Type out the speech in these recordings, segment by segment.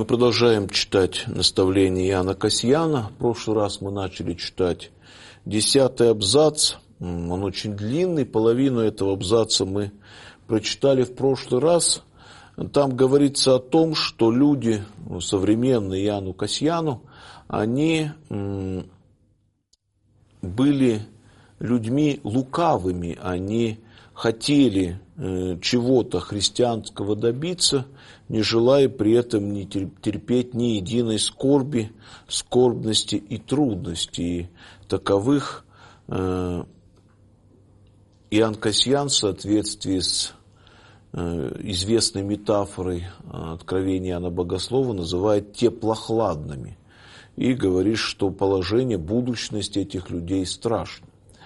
продолжаем читать наставление Иоанна Кассияна. В прошлый раз мы начали читать 10-й абзац. Он очень длинный, половину этого абзаца мы прочитали в прошлый раз. Там говорится о том, что люди, современные Иоанну Кассияну, они были людьми лукавыми, они хотели чего-то христианского добиться, не желая при этом не терпеть ни единой скорби, скорбности и трудности. И таковых Иоанн Кассиян в соответствии с известной метафорой откровения Иоанна Богослова называет теплохладными и говорит, что положение, будущность этих людей страшно.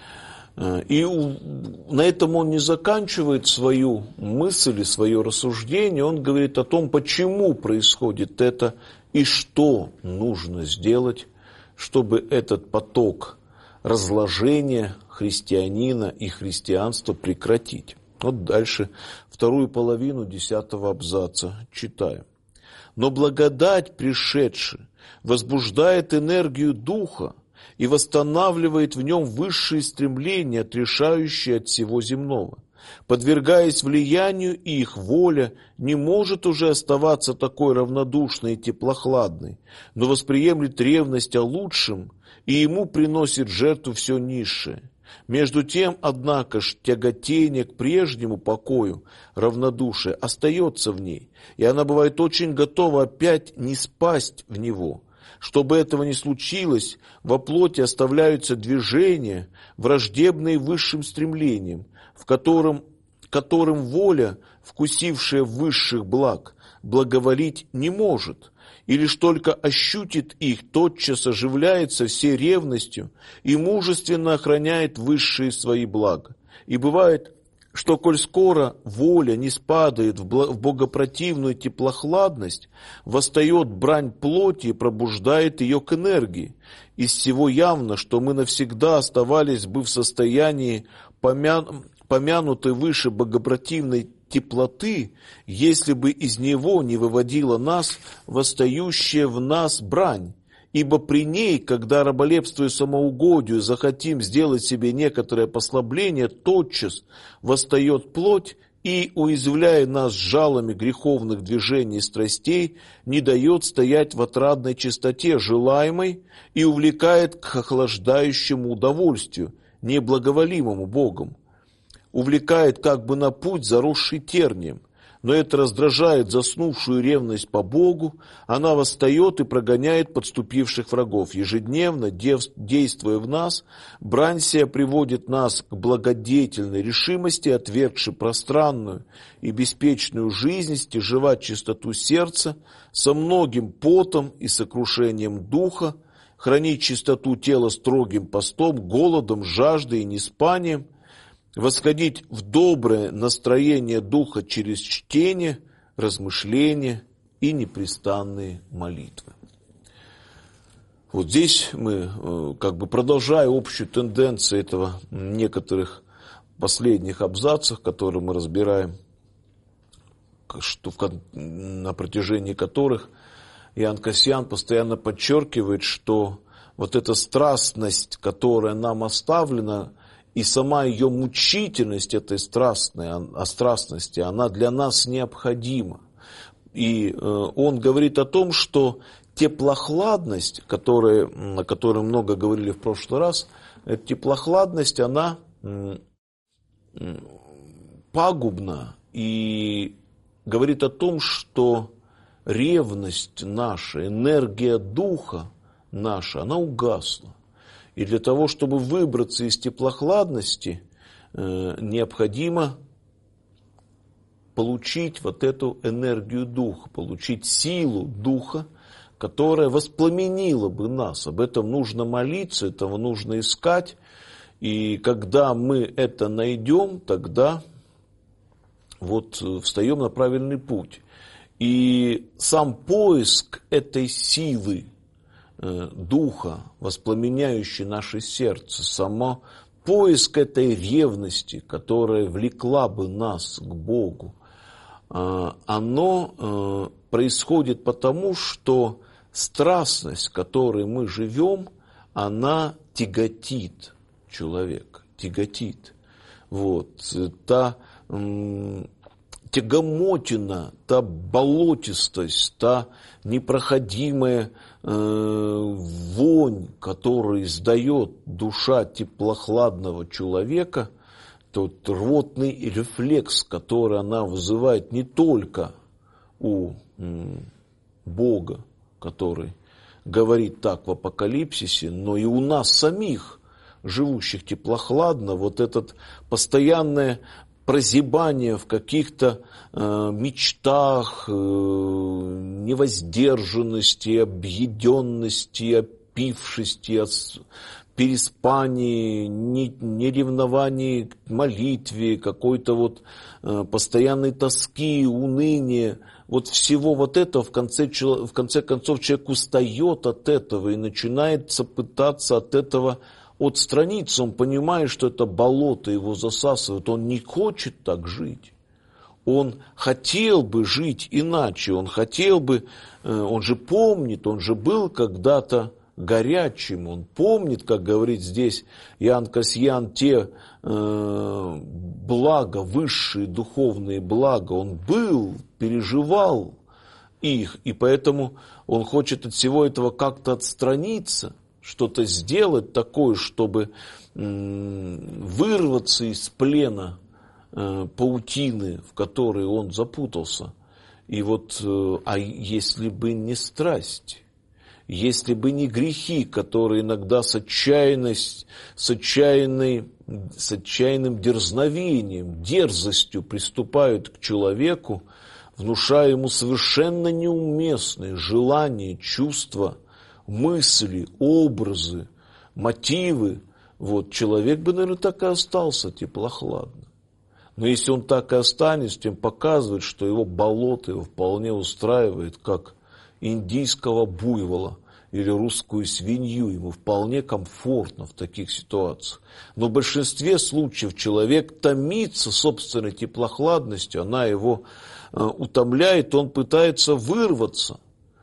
И на этом он не заканчивает свою мысль и свое рассуждение, он говорит о том, почему происходит это и что нужно сделать, чтобы этот поток разложения христианина и христианства прекратить. Вот дальше вторую половину 10-го абзаца читаем. «Но благодать, пришедшая, возбуждает энергию духа и восстанавливает в нем высшие стремления, отрешающие от всего земного. Подвергаясь влиянию их, воля не может уже оставаться такой равнодушной и теплохладной, но восприемлет ревность о лучшем и ему приносит жертву все низшее. Между тем, однако ж, тяготение к прежнему покою, равнодушие остается в ней, и она бывает очень готова опять не спасть в него. Чтобы этого не случилось, во плоти оставляются движения, враждебные высшим стремлениям, в которым воля, вкусившая высших благ, благоволить не может, и лишь только ощутит их, тотчас оживляется всей ревностью и мужественно охраняет высшие свои блага. И бывает, что коль скоро воля не спадает в богопротивную теплохладность, восстает брань плоти и пробуждает ее к энергии. Из всего явно, что мы навсегда оставались бы в состоянии помянутой выше богопротивной теплоты, если бы из него не выводила нас восстающая в нас брань. Ибо при ней, когда, раболепствуя самоугодию, захотим сделать себе некоторое послабление, тотчас восстает плоть и, уязвляя нас жалами греховных движений и страстей, не дает стоять в отрадной чистоте желаемой и увлекает к охлаждающему удовольствию, неблаговолимому Богом. Увлекает как бы на путь, заросший тернием. Но это раздражает заснувшую ревность по Богу, она восстает и прогоняет подступивших врагов. Ежедневно, действуя в нас, брань сия приводит нас к благодетельной решимости, отвергши пространную и беспечную жизнь, стяжевать чистоту сердца, со многим потом и сокрушением духа, хранить чистоту тела строгим постом, голодом, жаждой и неспанием, восходить в доброе настроение духа через чтение, размышления и непрестанные молитвы. Вот здесь мы, продолжая общую тенденцию этого некоторых последних абзацев, которые мы разбираем, на протяжении которых Иоанн Кассиян постоянно подчеркивает, что вот эта страстность, которая нам оставлена, и сама ее мучительность этой страстности, она для нас необходима. И он говорит о том, что теплохладность, о которой много говорили в прошлый раз, эта теплохладность, она пагубна и говорит о том, что ревность наша, энергия духа наша, она угасла. И для того, чтобы выбраться из теплохладности, необходимо получить вот эту энергию духа, получить силу духа, которая воспламенила бы нас. Об этом нужно молиться, этого нужно искать. И когда мы это найдем, тогда встаем на правильный путь. И сам поиск этой силы духа, воспламеняющий наше сердце, само поиск этой ревности, которая влекла бы нас к Богу, оно происходит потому, что страстность, в которой мы живем, она тяготит человека, тяготит. Вот. Та тягомотина, та болотистость, та непроходимая вонь, которую издает душа теплохладного человека, тот рвотный рефлекс, который она вызывает не только у Бога, который говорит так в Апокалипсисе, но и у нас самих, живущих теплохладно, вот это постоянное прозябание в каких-то мечтах, невоздержанности, объеденности, опившести, переспании, неревновании к молитве, какой-то вот постоянной тоски, уныния. Вот всего вот этого в конце концов человек устает от этого и начинает пытаться от этого отстраниться. Он понимает, что это болото его засасывает. Он не хочет так жить. Он хотел бы жить иначе. Он хотел бы, он же помнит, он же был когда-то горячим. Он помнит, как говорит здесь Иоанн Касьян, те блага, высшие духовные блага. Он был, переживал их, и поэтому он хочет от всего этого как-то отстраниться, что-то сделать такое, чтобы вырваться из плена паутины, в которой он запутался. И вот, а если бы не страсть, если бы не грехи, которые иногда с отчаянным дерзновением, дерзостью приступают к человеку, внушая ему совершенно неуместные желания, чувства, мысли, образы, мотивы, вот, человек бы, наверное, так и остался теплохладно. Но если он так и останется, тем показывает, что его болото его вполне устраивает, как индийского буйвола или русскую свинью. Ему вполне комфортно в таких ситуациях. Но в большинстве случаев человек томится собственной теплохладностью, она его утомляет, он пытается вырваться.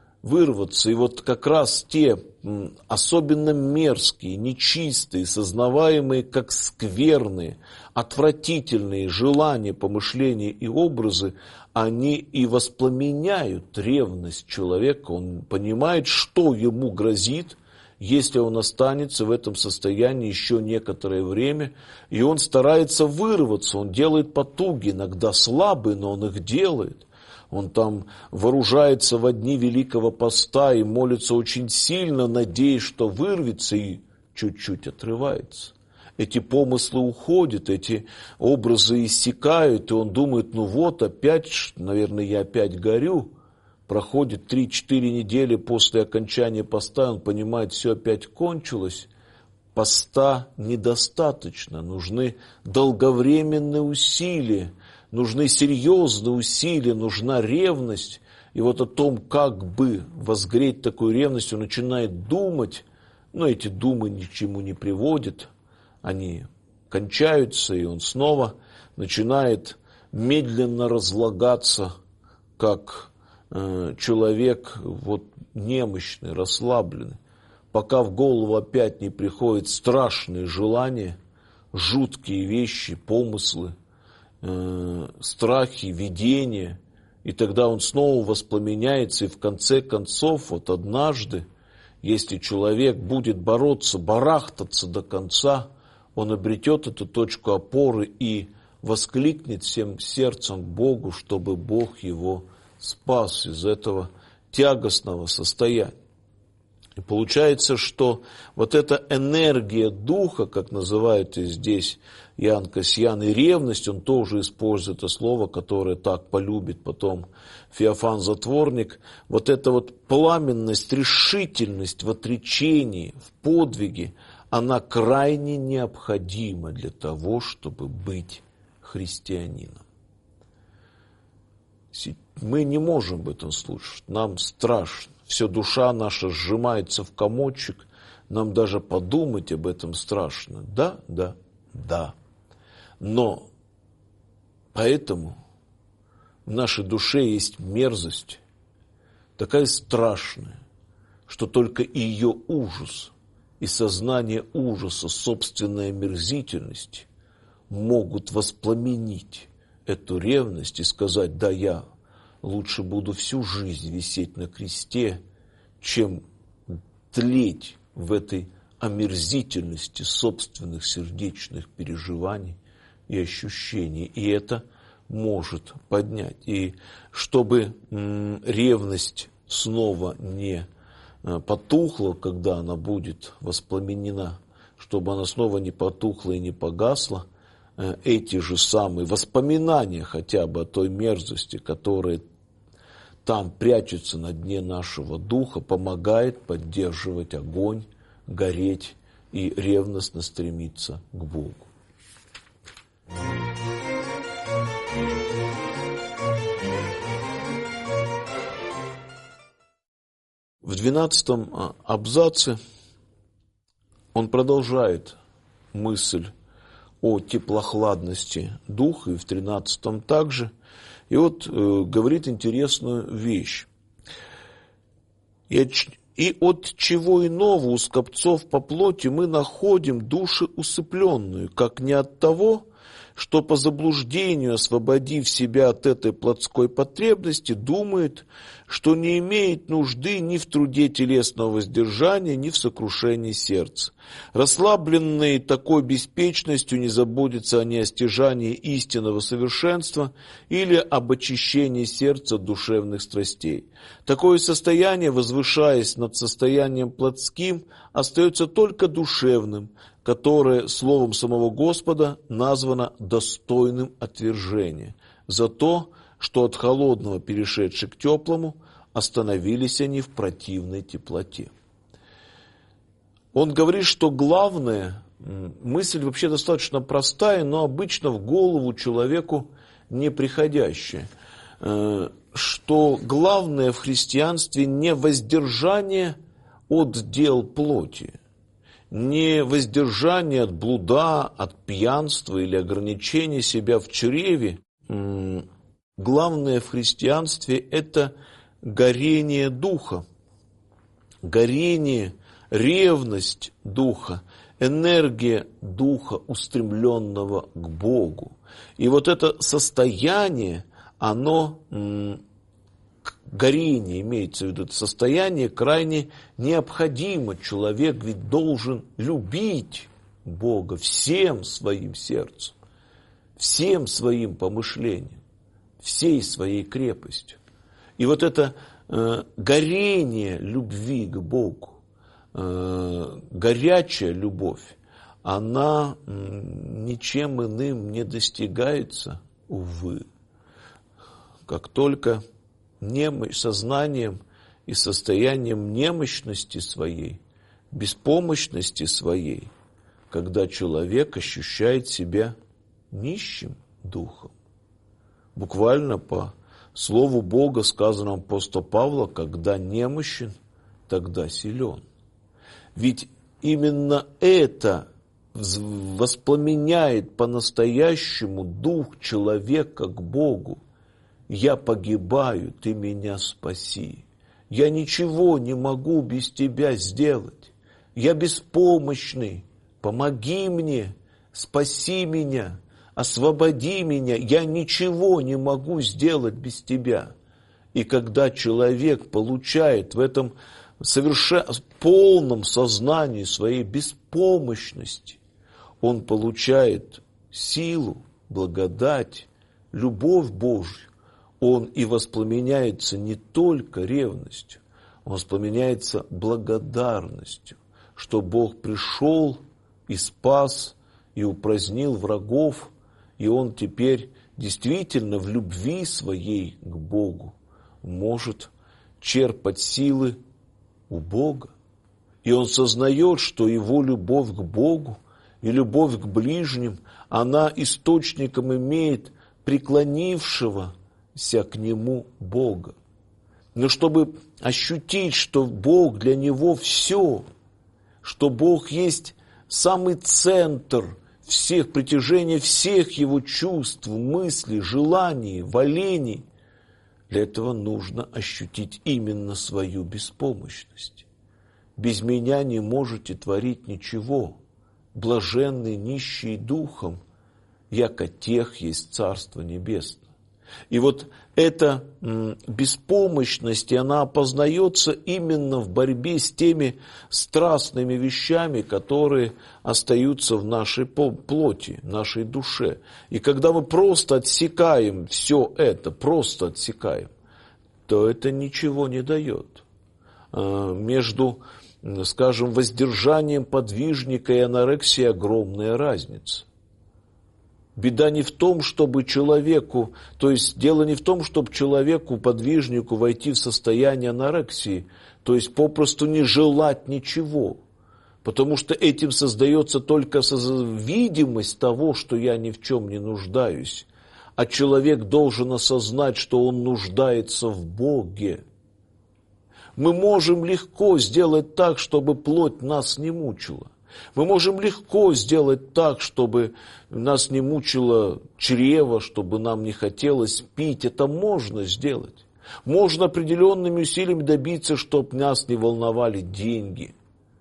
И вот как раз те особенно мерзкие, нечистые, сознаваемые как скверные, отвратительные желания, помышления и образы, они и воспламеняют ревность человека. Он понимает, что ему грозит, если он останется в этом состоянии еще некоторое время, и он старается вырваться, он делает потуги, иногда слабые, но он их делает. Он там вооружается во дни Великого Поста и молится очень сильно, надеясь, что вырвется, и чуть-чуть отрывается. Эти помыслы уходят, эти образы иссякают, и он думает, ну вот опять, наверное, я опять горю. Проходит 3-4 недели после окончания поста, он понимает, все опять кончилось. Поста недостаточно, нужны долговременные усилия, нужны серьезные усилия, нужна ревность. И вот о том, как бы возгреть такую ревность, он начинает думать, но эти думы ни к чему не приводят. Они кончаются, и он снова начинает медленно разлагаться, как человек вот, немощный, расслабленный, пока в голову опять не приходят страшные желания, жуткие вещи, помыслы, страхи, видения, и тогда он снова воспламеняется, и в конце концов, вот однажды, если человек будет бороться, барахтаться до конца, он обретет эту точку опоры и воскликнет всем сердцем к Богу, чтобы Бог его спас из этого тягостного состояния. И получается, что вот эта энергия духа, как называют и здесь Иоанн Касьян, и ревность, он тоже использует это слово, которое так полюбит потом Феофан Затворник, вот эта вот пламенность, решительность в отречении, в подвиге, она крайне необходима для того, чтобы быть христианином. Мы не можем об этом слушать, нам страшно. Все душа наша сжимается в комочек, нам даже подумать об этом страшно. Да. Но поэтому в нашей душе есть мерзость, такая страшная, что только ее ужас и сознание ужаса собственной омерзительности могут воспламенить эту ревность и сказать: да, я лучше буду всю жизнь висеть на кресте, чем тлеть в этой омерзительности собственных сердечных переживаний и ощущений. И это может поднять. И чтобы ревность снова не потухла, когда она будет воспламенена, чтобы она снова не потухла и не погасла, эти же самые воспоминания хотя бы о той мерзости, которая там прячется на дне нашего духа, помогает поддерживать огонь, гореть и ревностно стремиться к Богу. В 12 абзаце он продолжает мысль о теплохладности духа, и в 13 также. И вот говорит интересную вещь. «И от чего иного у скопцов по плоти мы находим души усыпленную, как не от того, что по заблуждению, освободив себя от этой плотской потребности, думает, что не имеет нужды ни в труде телесного воздержания, ни в сокрушении сердца. Расслабленные такой беспечностью не заботятся они о стяжании истинного совершенства или об очищении сердца от душевных страстей. Такое состояние, возвышаясь над состоянием плотским, остается только душевным, которое словом самого Господа названо достойным отвержения, за то, что от холодного, перешедши к теплому, остановились они в противной теплоте. Он говорит, что главное, мысль вообще достаточно простая, но обычно в голову человеку не приходящая, что главное в христианстве не воздержание от дел плоти, не воздержание от блуда, от пьянства или ограничения себя в чреве. Главное в христианстве – это горение духа, горение, ревность духа, энергия духа, устремленного к Богу. И вот это состояние, оно, горение имеется в виду, это состояние крайне необходимо. Человек ведь должен любить Бога всем своим сердцем, всем своим помышлением, всей своей крепостью. И вот это горение любви к Богу, горячая любовь, она ничем иным не достигается, увы, как только сознанием и состоянием немощности своей, беспомощности своей, когда человек ощущает себя нищим духом. Буквально по слову Бога, сказанному апостолу Павла: когда немощен, тогда силен. Ведь именно это воспламеняет по-настоящему дух человека к Богу. Я погибаю, ты меня спаси. Я ничего не могу без тебя сделать. Я беспомощный. Помоги мне, спаси меня, освободи меня. Я ничего не могу сделать без тебя. И когда человек получает в этом полном сознании своей беспомощности, он получает силу, благодать, любовь Божью. Он и воспламеняется не только ревностью, он воспламеняется благодарностью, что Бог пришел и спас, и упразднил врагов, и он теперь действительно в любви своей к Богу может черпать силы у Бога. И он сознает, что его любовь к Богу и любовь к ближним, она источником имеет преклонившегося к нему Бога. Но чтобы ощутить, что Бог для него все, что Бог есть самый центр всех, притяжения всех его чувств, мыслей, желаний, волений, Для этого нужно ощутить именно свою беспомощность. Без меня не можете творить ничего. Блаженны нищие духом, яко тех есть Царство Небесное. И вот эта беспомощность, и она опознается именно в борьбе с теми страстными вещами, которые остаются в нашей плоти, нашей душе. И когда мы просто отсекаем все это, просто отсекаем, то это ничего не дает. Между, скажем, воздержанием подвижника и анорексией огромная разница. Беда не в том, чтобы человеку, то есть дело не в том, чтобы человеку, подвижнику войти в состояние анорексии, то есть попросту не желать ничего, потому что этим создается только видимость того, что я ни в чем не нуждаюсь, а человек должен осознать, что он нуждается в Боге. Мы можем легко сделать так, чтобы плоть нас не мучила. Мы можем легко сделать так, чтобы нас не мучило чрево, чтобы нам не хотелось пить. Это можно сделать. Можно определенными усилиями добиться, чтобы нас не волновали деньги.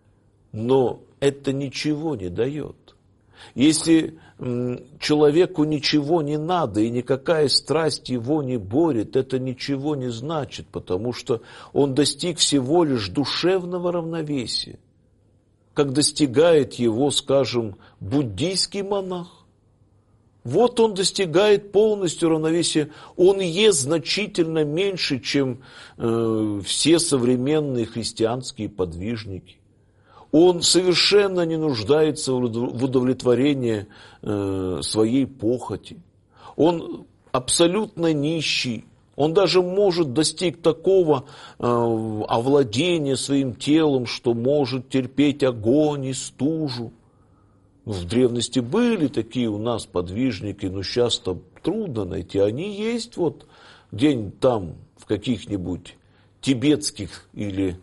Но это ничего не дает. Если человеку ничего не надо, и никакая страсть его не борет, это ничего не значит, потому что он достиг всего лишь душевного равновесия, как достигает его, скажем, буддийский монах. Вот он достигает полностью равновесия. Он ест значительно меньше, чем все современные христианские подвижники. Он совершенно не нуждается в удовлетворении своей похоти. Он абсолютно нищий. Он даже может достичь такого овладения своим телом, что может терпеть огонь и стужу. В древности были такие у нас подвижники, но сейчас-то трудно найти. Они есть вот где-нибудь там в каких-нибудь тибетских или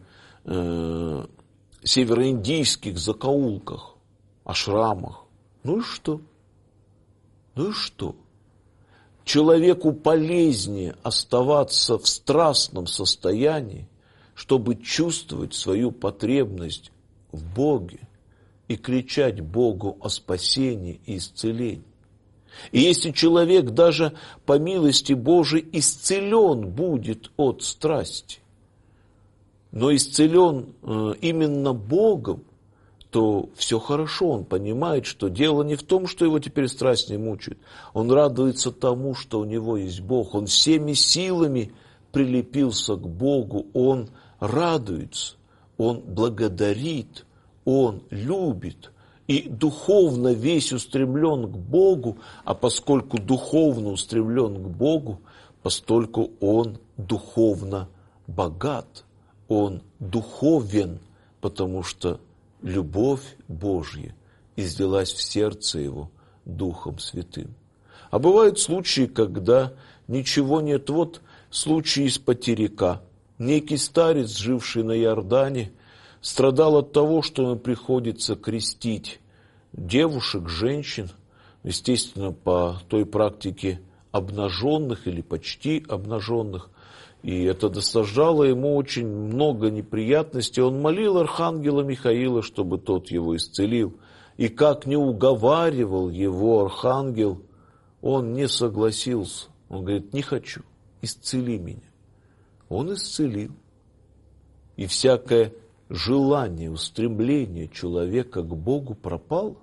североиндийских закоулках, ашрамах. Ну и что? Ну и что? Человеку полезнее оставаться в страстном состоянии, чтобы чувствовать свою потребность в Боге и кричать Богу о спасении и исцелении. И если человек даже по милости Божией исцелен будет от страсти, но исцелен именно Богом, то все хорошо, он понимает, что дело не в том, что его теперь страсть не мучает. Он радуется тому, что у него есть Бог. Он всеми силами прилепился к Богу, он радуется, он благодарит, он любит. И духовно весь устремлен к Богу, а поскольку духовно устремлен к Богу, постольку он духовно богат, он духовен, потому что любовь Божья излилась в сердце его Духом Святым. А бывают случаи, когда ничего нет. Вот случай из Потеряка. Некий старец, живший на Иордане, страдал от того, что ему приходится крестить девушек, женщин, естественно, по той практике обнаженных или почти обнаженных. И это доставляло ему очень много неприятностей. Он молил архангела Михаила, чтобы тот его исцелил. И как не уговаривал его архангел, он не согласился. Он говорит: не хочу, исцели меня. Он исцелил. И всякое желание, устремление человека к Богу пропало.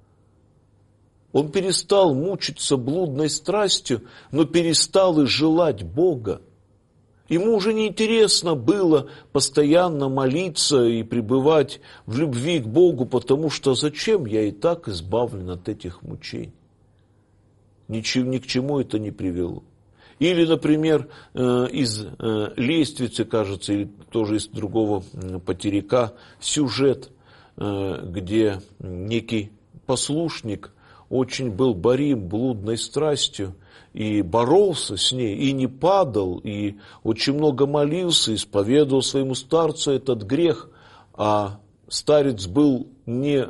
Он перестал мучиться блудной страстью, но перестал и желать Бога. Ему уже неинтересно было постоянно молиться и пребывать в любви к Богу, потому что зачем, я и так избавлен от этих мучений. Ни к чему это не привело. Или, например, из «Лествицы», кажется, или тоже из другого Потеряка, сюжет, где некий послушник очень был борим блудной страстью, и боролся с ней, и не падал, и очень много молился, исповедовал своему старцу этот грех, а старец был не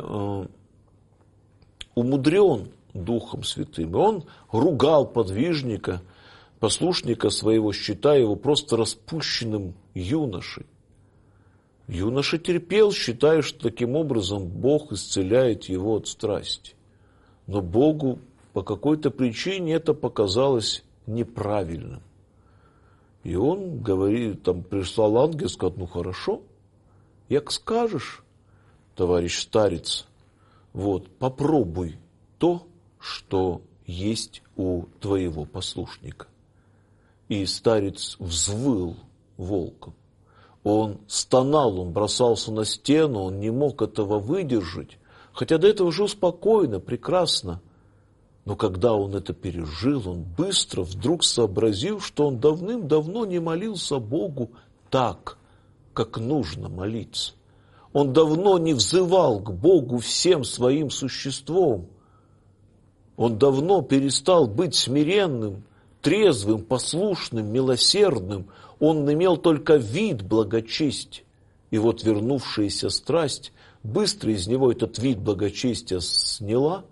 умудрен Духом Святым. И он ругал подвижника, послушника своего, считая его просто распущенным юношей. Юноша терпел, считая, что таким образом Бог исцеляет его от страсти. Но Богу по какой-то причине это показалось неправильным. И он говорит, там прислал ангел, сказал: ну хорошо, як скажешь, товарищ старец, вот, попробуй то, что есть у твоего послушника. И старец взвыл волком. Он стонал, он бросался на стену, он не мог этого выдержать. Хотя до этого жил спокойно, прекрасно. Но когда он это пережил, он быстро вдруг сообразил, что он давным-давно не молился Богу так, как нужно молиться. Он давно не взывал к Богу всем своим существом. Он давно перестал быть смиренным, трезвым, послушным, милосердным. Он имел только вид благочестия. И вот вернувшаяся страсть быстро из него этот вид благочестия сняла,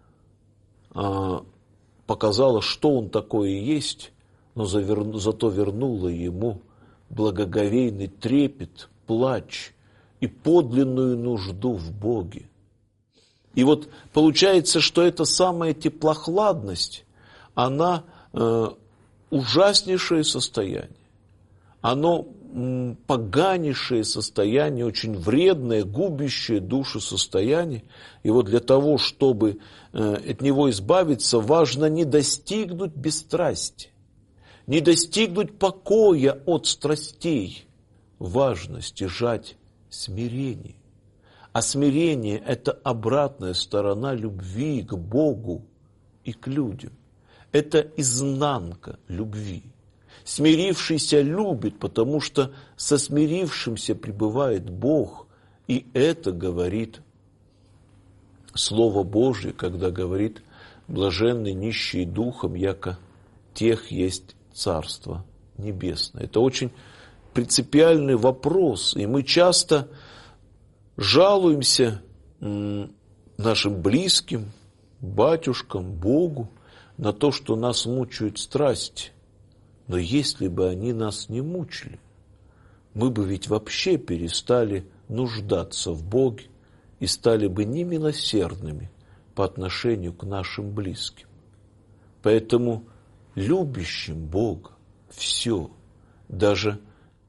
показала, что он такое есть, но зато вернула ему благоговейный трепет, плач и подлинную нужду в Боге. И вот получается, что эта самая теплохладность, она ужаснейшее состояние. Оно поганейшее состояние, очень вредное, губящее душу состояние. И вот для того, чтобы от него избавиться, важно не достигнуть бесстрастия, не достигнуть покоя от страстей. Важно стяжать смирение. А смирение – это обратная сторона любви к Богу и к людям. Это изнанка любви. Смирившийся любит, потому что со смирившимся пребывает Бог. И это говорит Слово Божие, когда говорит: блаженны нищие духом, яко тех есть Царство Небесное. Это очень принципиальный вопрос. И мы часто жалуемся нашим близким, батюшкам, Богу на то, что нас мучают страсти. Но если бы они нас не мучили, мы бы ведь вообще перестали нуждаться в Боге и стали бы немилосердными по отношению к нашим близким. Поэтому любящим Бога все, даже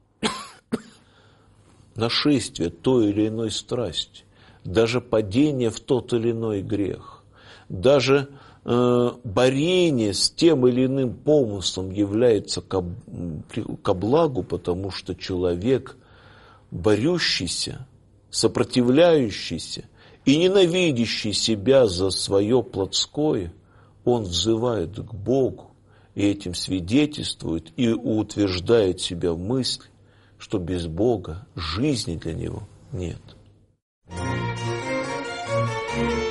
нашествие той или иной страсти, даже падение в тот или иной грех, даже борение с тем или иным помыслом является ко благу, потому что человек, борющийся, сопротивляющийся и ненавидящий себя за свое плотское, он взывает к Богу и этим свидетельствует и утверждает себя в мысли, что без Бога жизни для него нет.